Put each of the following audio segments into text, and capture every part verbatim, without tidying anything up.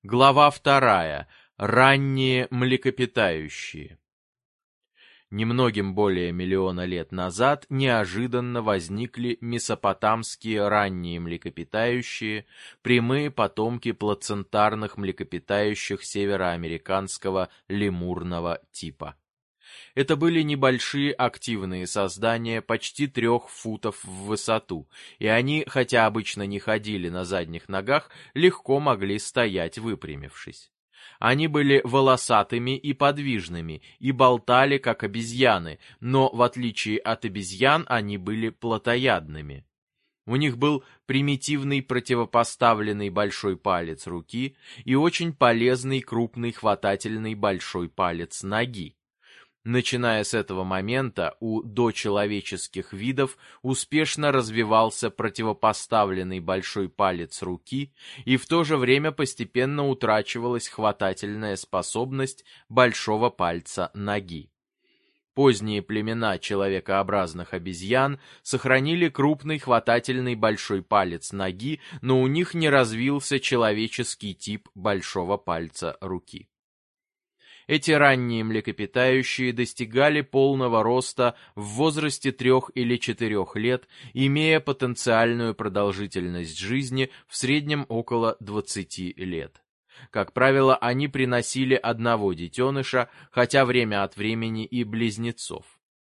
Глава вторая. Ранние млекопитающие. Немногим более миллиона лет назад неожиданно возникли месопотамские ранние млекопитающие, прямые потомки плацентарных млекопитающих североамериканского лемурного типа. Это были небольшие активные создания почти трех футов в высоту, и они, хотя обычно не ходили на задних ногах, легко могли стоять выпрямившись. Они были волосатыми и подвижными, и болтали, как обезьяны, но, в отличие от обезьян, они были плотоядными. У них был примитивный противопоставленный большой палец руки и очень полезный крупный хватательный большой палец ноги. Начиная с этого момента у дочеловеческих видов успешно развивался противопоставленный большой палец руки, и в то же время постепенно утрачивалась хватательная способность большого пальца ноги. Поздние племена человекообразных обезьян сохранили крупный хватательный большой палец ноги, но у них не развился человеческий тип большого пальца руки. Эти ранние млекопитающие достигали полного роста в возрасте трех или четырех лет, имея потенциальную продолжительность жизни в среднем около двадцати лет. Как правило, они приносили одного детеныша, хотя время от времени и близнецов.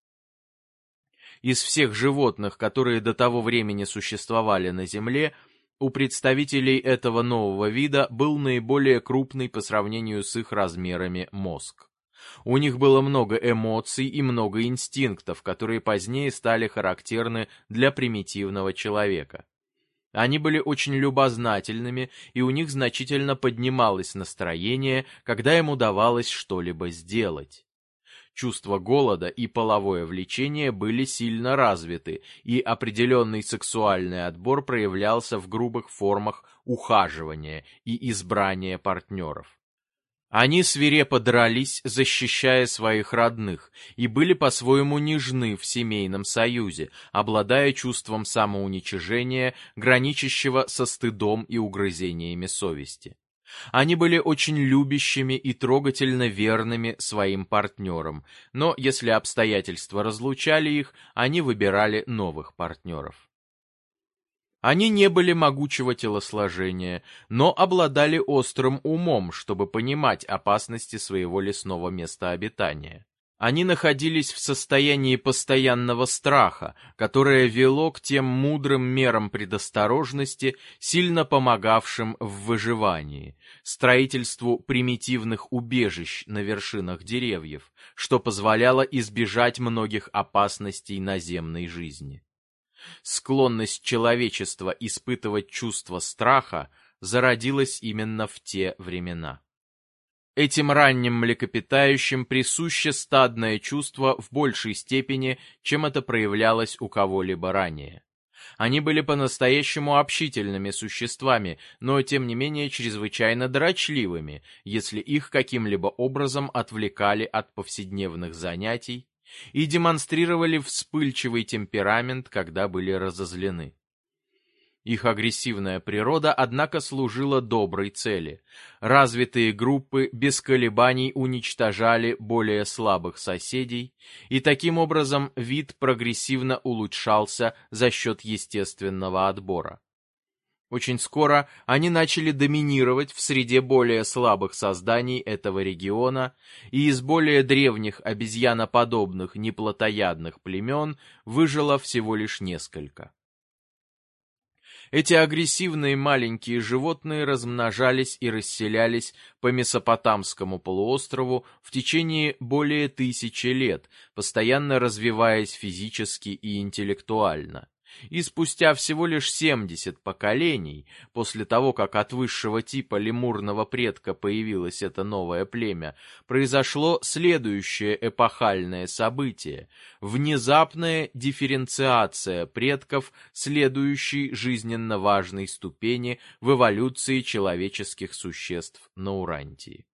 Из всех животных, которые до того времени существовали на Земле, у представителей этого нового вида был наиболее крупный по сравнению с их размерами мозг. У них было много эмоций и много инстинктов, которые позднее стали характерны для примитивного человека. Они были очень любознательными, и у них значительно поднималось настроение, когда им удавалось что-либо сделать. Чувство голода и половое влечение были сильно развиты, и определенный сексуальный отбор проявлялся в грубых формах ухаживания и избрания партнеров. Они свирепо дрались, защищая своих родных, и были по-своему нежны в семейном союзе, обладая чувством самоуничижения, граничащего со стыдом и угрызениями совести. Они были очень любящими и трогательно верными своим партнерам, но если обстоятельства разлучали их, они выбирали новых партнеров. Они не были могучего телосложения, но обладали острым умом, чтобы понимать опасности своего лесного места обитания. Они находились в состоянии постоянного страха, которое вело к тем мудрым мерам предосторожности, сильно помогавшим в выживании, строительству примитивных убежищ на вершинах деревьев, что позволяло избежать многих опасностей наземной жизни. Склонность человечества испытывать чувство страха зародилась именно в те времена. Этим ранним млекопитающим присуще стадное чувство в большей степени, чем это проявлялось у кого-либо ранее. Они были по-настоящему общительными существами, но тем не менее чрезвычайно дрочливыми, если их каким-либо образом отвлекали от повседневных занятий, и демонстрировали вспыльчивый темперамент, когда были разозлены. Их агрессивная природа, однако, служила доброй цели. Развитые группы без колебаний уничтожали более слабых соседей, и таким образом вид прогрессивно улучшался за счет естественного отбора. Очень скоро они начали доминировать в среде более слабых созданий этого региона, и из более древних обезьяноподобных неплотоядных племен выжило всего лишь несколько. Эти агрессивные маленькие животные размножались и расселялись по Месопотамскому полуострову в течение более тысячи лет, постоянно развиваясь физически и интеллектуально. И спустя всего лишь семьдесят поколений, после того, как от высшего типа лемурного предка появилось это новое племя, произошло следующее эпохальное событие – внезапная дифференциация предков, следующей жизненно важной ступени в эволюции человеческих существ на Урантии.